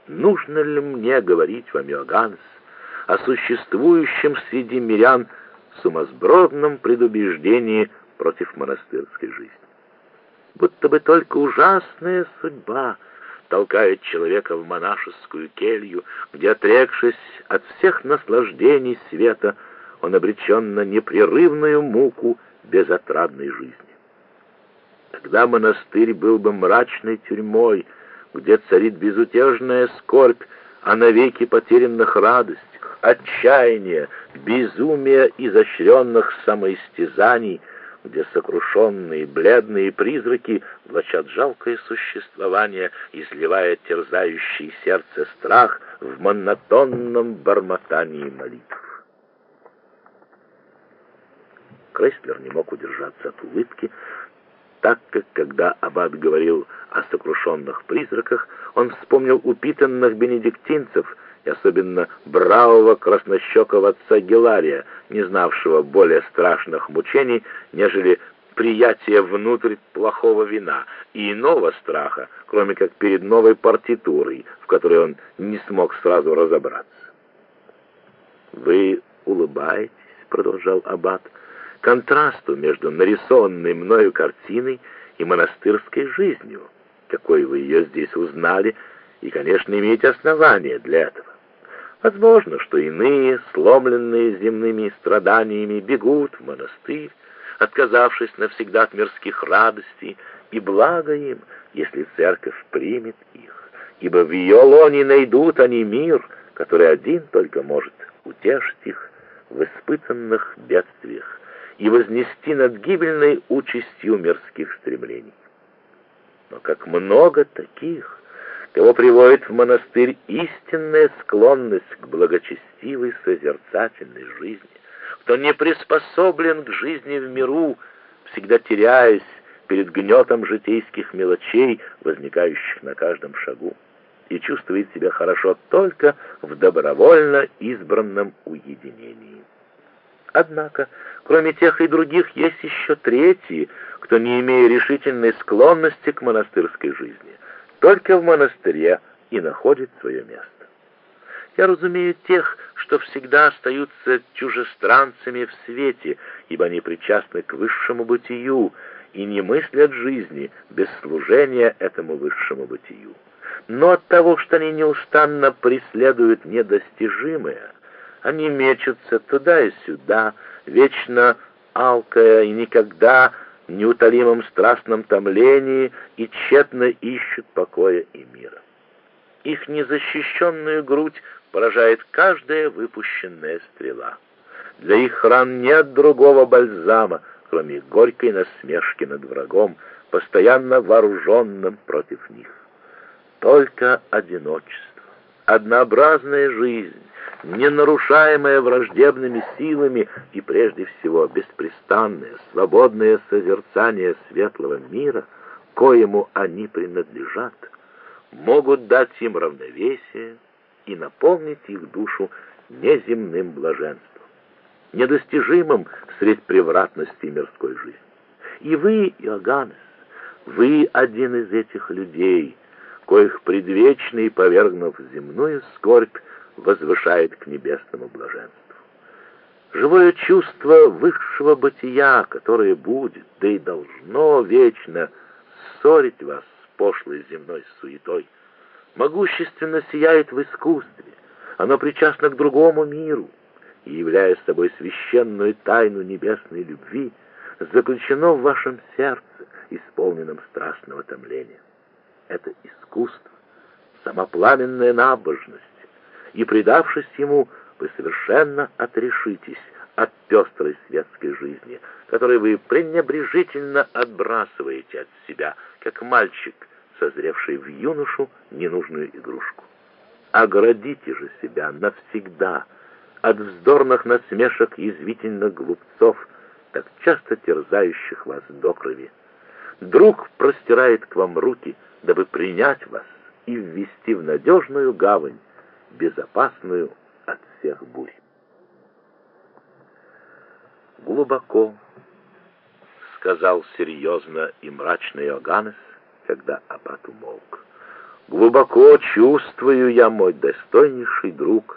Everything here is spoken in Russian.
Нужно ли мне говорить вам, Иоганнес, о существующем среди мирян сумасбродном предубеждении против монастырской жизни? Будто бы только ужасная судьба толкает человека в монашескую келью, где, отрекшись от всех наслаждений света, он обречен на непрерывную муку безотрадной жизни. Тогда монастырь был бы мрачной тюрьмой, где царит безутешная скорбь о навеки потерянных радостях, отчаяние, безумие изощренных самоистязаний, где сокрушенные бледные призраки влачат жалкое существование, изливая терзающий сердце страх в монотонном бормотании молитв. Крейслер не мог удержаться от улыбки, так как, когда аббат говорил о сокрушенных призраках, он вспомнил упитанных бенедиктинцев, и особенно бравого краснощекого отца Гелария, не знавшего более страшных мучений, нежели приятие внутрь плохого вина, и иного страха, кроме как перед новой партитурой, в которой он не смог сразу разобраться. «Вы улыбаетесь», — продолжал аббат, — «контрасту между нарисованной мною картиной и монастырской жизнью, какой вы ее здесь узнали, и, конечно, имеете основания для этого. Возможно, что иные, сломленные земными страданиями, бегут в монастырь, отказавшись навсегда от мирских радостей, и благо им, если церковь примет их, ибо в ее лоне найдут они мир, который один только может утешить их в испытанных бедствиях и вознести над гибельной участью мирских стремлений. Но как много таких, кого приводит в монастырь истинная склонность к благочестивой созерцательной жизни, кто не приспособлен к жизни в миру, всегда теряясь перед гнетом житейских мелочей, возникающих на каждом шагу, и чувствует себя хорошо только в добровольно избранном уединении. Однако, кроме тех и других, есть еще третьи, кто, не имея решительной склонности к монастырской жизни, только в монастыре и находит свое место. Я разумею тех, что всегда остаются чужестранцами в свете, ибо они причастны к высшему бытию и не мыслят жизни без служения этому высшему бытию. Но от того, что они неустанно преследуют недостижимое, они мечутся туда и сюда, вечно алкая и никогда в неутолимом страстном томлении, и тщетно ищут покоя и мира. Их незащищенную грудь поражает каждая выпущенная стрела. Для их ран нет другого бальзама, кроме горькой насмешки над врагом, постоянно вооруженным против них. Только одиночество, однообразная жизнь, не нарушаемое враждебными силами, и прежде всего беспрестанное, свободное созерцание светлого мира, коему они принадлежат, могут дать им равновесие и наполнить их душу неземным блаженством, недостижимым средь превратности мирской жизни. И вы, Иоганнес, вы один из этих людей, коих предвечный, повергнув земную скорбь, возвышает к небесному блаженству. Живое чувство высшего бытия, которое будет, да и должно вечно ссорить вас с пошлой земной суетой, могущественно сияет в искусстве, оно причастно к другому миру, и, являя собой священную тайну небесной любви, заключено в вашем сердце, исполненном страстного томления. Это искусство, сама пламенная набожность, и, предавшись ему, вы совершенно отрешитесь от пестрой светской жизни, которую вы пренебрежительно отбрасываете от себя, как мальчик, созревший в юношу ненужную игрушку. Оградите же себя навсегда от вздорных насмешек язвительных глупцов, так часто терзающих вас до крови. Друг простирает к вам руки, дабы принять вас и ввести в надежную гавань, безопасную от всех бурь. «Глубоко», — сказал серьезно и мрачно Иоганнес, когда аббат умолк, Глубоко чувствую я, мой достойнейший друг,